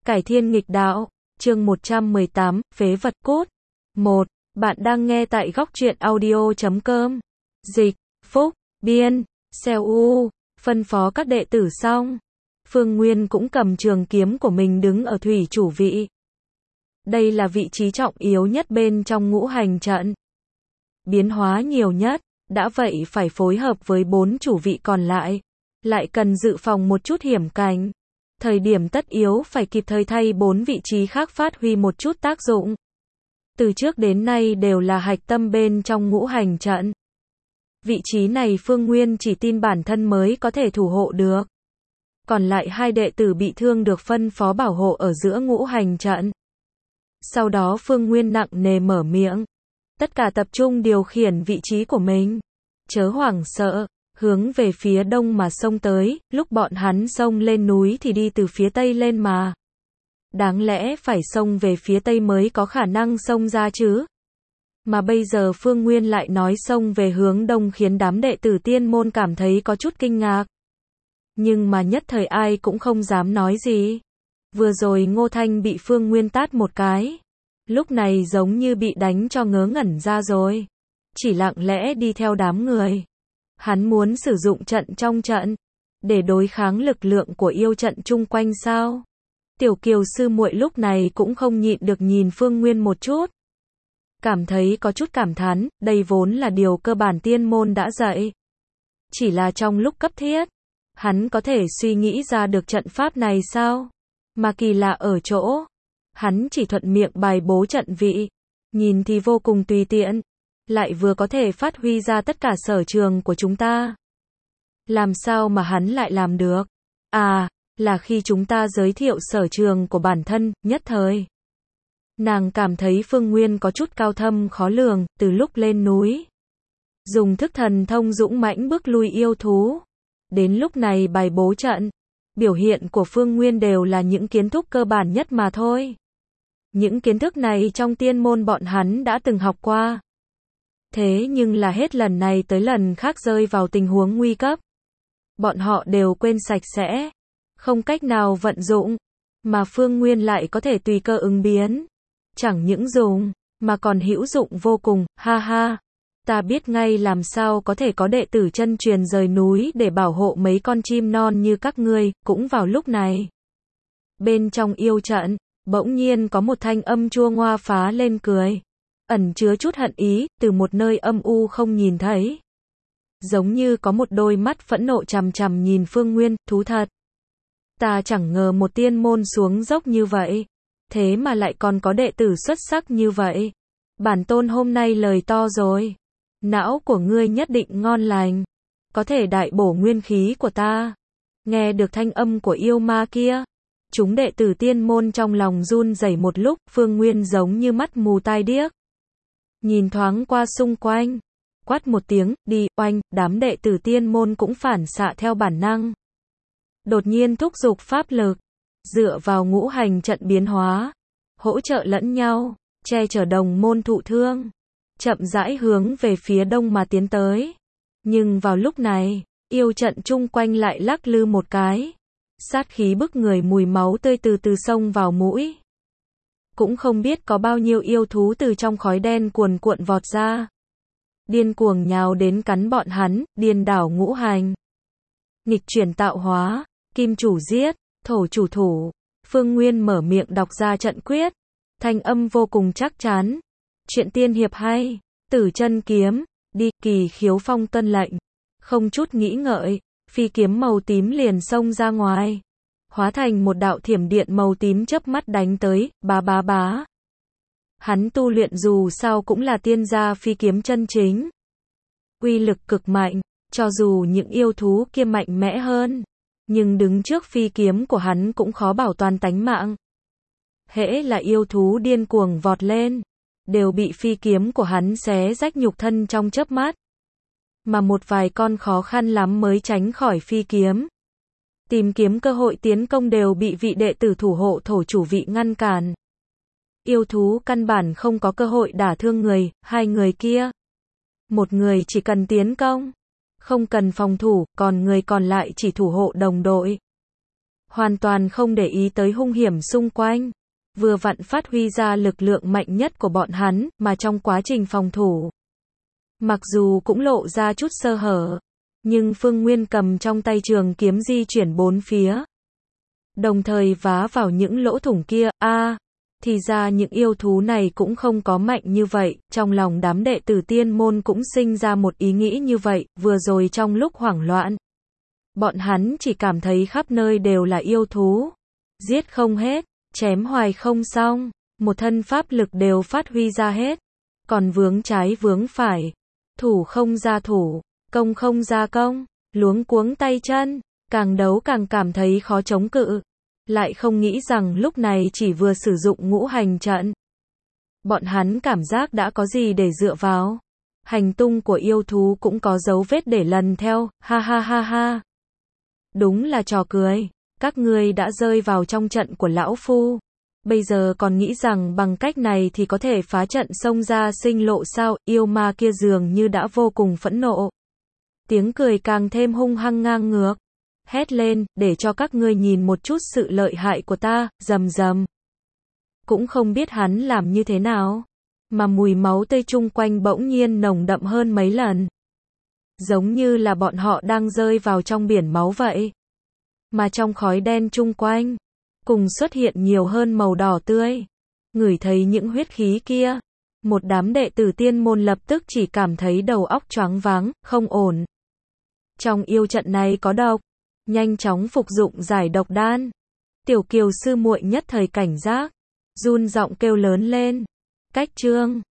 Cải thiên nghịch đạo, chương 118, phế vật cốt. 1. Bạn đang nghe tại góc truyện audio.com. Dịch, Phúc, Biên, Seo U, phân phó các đệ tử xong. Phương Nguyên cũng cầm trường kiếm của mình đứng ở thủy chủ vị. Đây là vị trí trọng yếu nhất bên trong ngũ hành trận. Biến hóa nhiều nhất, đã vậy phải phối hợp với 4 chủ vị còn lại. Lại cần dự phòng một chút hiểm cảnh. Thời điểm tất yếu phải kịp thời thay 4 vị trí khác phát huy một chút tác dụng. Từ trước đến nay đều là hạch tâm bên trong ngũ hành trận. Vị trí này Phương Nguyên chỉ tin bản thân mới có thể thủ hộ được. Còn lại 2 đệ tử bị thương được phân phó bảo hộ ở giữa ngũ hành trận. Sau đó Phương Nguyên nặng nề mở miệng. Tất cả tập trung điều khiển vị trí của mình. Chớ hoảng sợ. Hướng về phía đông mà xông tới, lúc bọn hắn xông lên núi thì đi từ phía tây lên mà. Đáng lẽ phải xông về phía tây mới có khả năng xông ra chứ. Mà bây giờ Phương Nguyên lại nói xông về hướng đông khiến đám đệ tử tiên môn cảm thấy có chút kinh ngạc. Nhưng mà nhất thời ai cũng không dám nói gì. Vừa rồi Ngô Thanh bị Phương Nguyên tát một cái. Lúc này giống như bị đánh cho ngớ ngẩn ra rồi. Chỉ lặng lẽ đi theo đám người. Hắn muốn sử dụng trận trong trận, để đối kháng lực lượng của yêu trận chung quanh sao? Tiểu Kiều sư muội lúc này cũng không nhịn được nhìn Phương Nguyên một chút. Cảm thấy có chút cảm thán, đây vốn là điều cơ bản tiên môn đã dạy. Chỉ là trong lúc cấp thiết, hắn có thể suy nghĩ ra được trận pháp này sao? Mà kỳ lạ ở chỗ, hắn chỉ thuận miệng bài bố trận vị, nhìn thì vô cùng tùy tiện. Lại vừa có thể phát huy ra tất cả sở trường của chúng ta. Làm sao mà hắn lại làm được? À, là khi chúng ta giới thiệu sở trường của bản thân, nhất thời. Nàng cảm thấy Phương Nguyên có chút cao thâm khó lường, từ lúc lên núi. Dùng thức thần thông dũng mãnh bước lui yêu thú. Đến lúc này bài bố trận. Biểu hiện của Phương Nguyên đều là những kiến thức cơ bản nhất mà thôi. Những kiến thức này trong tiên môn bọn hắn đã từng học qua. Thế nhưng là hết lần này tới lần khác rơi vào tình huống nguy cấp. Bọn họ đều quên sạch sẽ. Không cách nào vận dụng. Mà Phương Nguyên lại có thể tùy cơ ứng biến. Chẳng những dùng, mà còn hữu dụng vô cùng, ha ha. Ta biết ngay làm sao có thể có đệ tử chân truyền rời núi để bảo hộ mấy con chim non như các ngươi, cũng vào lúc này. Bên trong yêu trận, bỗng nhiên có một thanh âm chua ngoa phá lên cười. Ẩn chứa chút hận ý, từ một nơi âm u không nhìn thấy. Giống như có một đôi mắt phẫn nộ chằm chằm nhìn Phương Nguyên, thú thật. Ta chẳng ngờ một tiên môn xuống dốc như vậy. Thế mà lại còn có đệ tử xuất sắc như vậy. Bản tôn hôm nay lời to rồi. Não của ngươi nhất định ngon lành. Có thể đại bổ nguyên khí của ta. Nghe được thanh âm của yêu ma kia. Chúng đệ tử tiên môn trong lòng run rẩy một lúc, Phương Nguyên giống như mắt mù tai điếc. Nhìn thoáng qua xung quanh, quát một tiếng, đi, oanh, đám đệ tử tiên môn cũng phản xạ theo bản năng. Đột nhiên thúc giục pháp lực, dựa vào ngũ hành trận biến hóa, hỗ trợ lẫn nhau, che chở đồng môn thụ thương, chậm rãi hướng về phía đông mà tiến tới. Nhưng vào lúc này, yêu trận chung quanh lại lắc lư một cái, sát khí bức người mùi máu tươi từ từ xông vào mũi. Cũng không biết có bao nhiêu yêu thú từ trong khói đen cuồn cuộn vọt ra. Điên cuồng nhào đến cắn bọn hắn, điên đảo ngũ hành. Nghịch chuyển tạo hóa, kim chủ giết, thổ chủ thủ. Phương Nguyên mở miệng đọc ra trận quyết. Thanh âm vô cùng chắc chắn. Chuyện tiên hiệp hay, tử chân kiếm, đi, Kỳ Khiếu Phong tuân lệnh. Không chút nghĩ ngợi, phi kiếm màu tím liền xông ra ngoài. Hóa thành một đạo thiểm điện màu tím chớp mắt đánh tới, bá bá bá. Hắn tu luyện dù sao cũng là tiên gia phi kiếm chân chính. Uy lực cực mạnh, cho dù những yêu thú kia mạnh mẽ hơn. Nhưng đứng trước phi kiếm của hắn cũng khó bảo toàn tánh mạng. Hễ là yêu thú điên cuồng vọt lên, đều bị phi kiếm của hắn xé rách nhục thân trong chớp mắt. Mà một vài con khó khăn lắm mới tránh khỏi phi kiếm. Tìm kiếm cơ hội tiến công đều bị vị đệ tử thủ hộ thổ chủ vị ngăn cản. Yêu thú căn bản không có cơ hội đả thương người, 2 người kia. Một người chỉ cần tiến công, không cần phòng thủ, còn người còn lại chỉ thủ hộ đồng đội. hoàn toàn không để ý tới hung hiểm xung quanh. Vừa vặn phát huy ra lực lượng mạnh nhất của bọn hắn, mà trong quá trình phòng thủ, mặc dù cũng lộ ra chút sơ hở, nhưng Phương Nguyên cầm trong tay trường kiếm di chuyển bốn phía, đồng thời vá vào những lỗ thủng kia. Thì ra những yêu thú này cũng không có mạnh như vậy. Trong lòng đám đệ tử tiên môn cũng sinh ra một ý nghĩ như vậy. Vừa rồi trong lúc hoảng loạn, bọn hắn chỉ cảm thấy khắp nơi đều là yêu thú, giết không hết, chém hoài không xong, một thân pháp lực đều phát huy ra hết, còn vướng trái vướng phải, thủ không ra thủ, công không ra công, luống cuống tay chân, càng đấu càng cảm thấy khó chống cự. Lại không nghĩ rằng lúc này chỉ vừa sử dụng ngũ hành trận, bọn hắn cảm giác đã có gì để dựa vào. Hành tung của yêu thú cũng có dấu vết để lần theo, ha ha ha ha. Đúng là trò cười, các ngươi đã rơi vào trong trận của lão phu. Bây giờ còn nghĩ rằng bằng cách này thì có thể phá trận xông ra sinh lộ sao? Yêu ma kia dường như đã vô cùng phẫn nộ. Tiếng cười càng thêm hung hăng ngang ngược. Hét lên, để cho các ngươi nhìn một chút sự lợi hại của ta, rầm rầm. Cũng không biết hắn làm như thế nào, mà mùi máu tươi chung quanh bỗng nhiên nồng đậm hơn mấy lần. Giống như là bọn họ đang rơi vào trong biển máu vậy. Mà trong khói đen chung quanh, cùng xuất hiện nhiều hơn màu đỏ tươi. Ngửi thấy những huyết khí kia, một đám đệ tử tiên môn lập tức chỉ cảm thấy đầu óc choáng váng, không ổn. Trong yêu trận này có độc, nhanh chóng phục dụng giải độc đan. Tiểu Kiều sư muội nhất thời cảnh giác, run giọng kêu lớn lên. Cách chương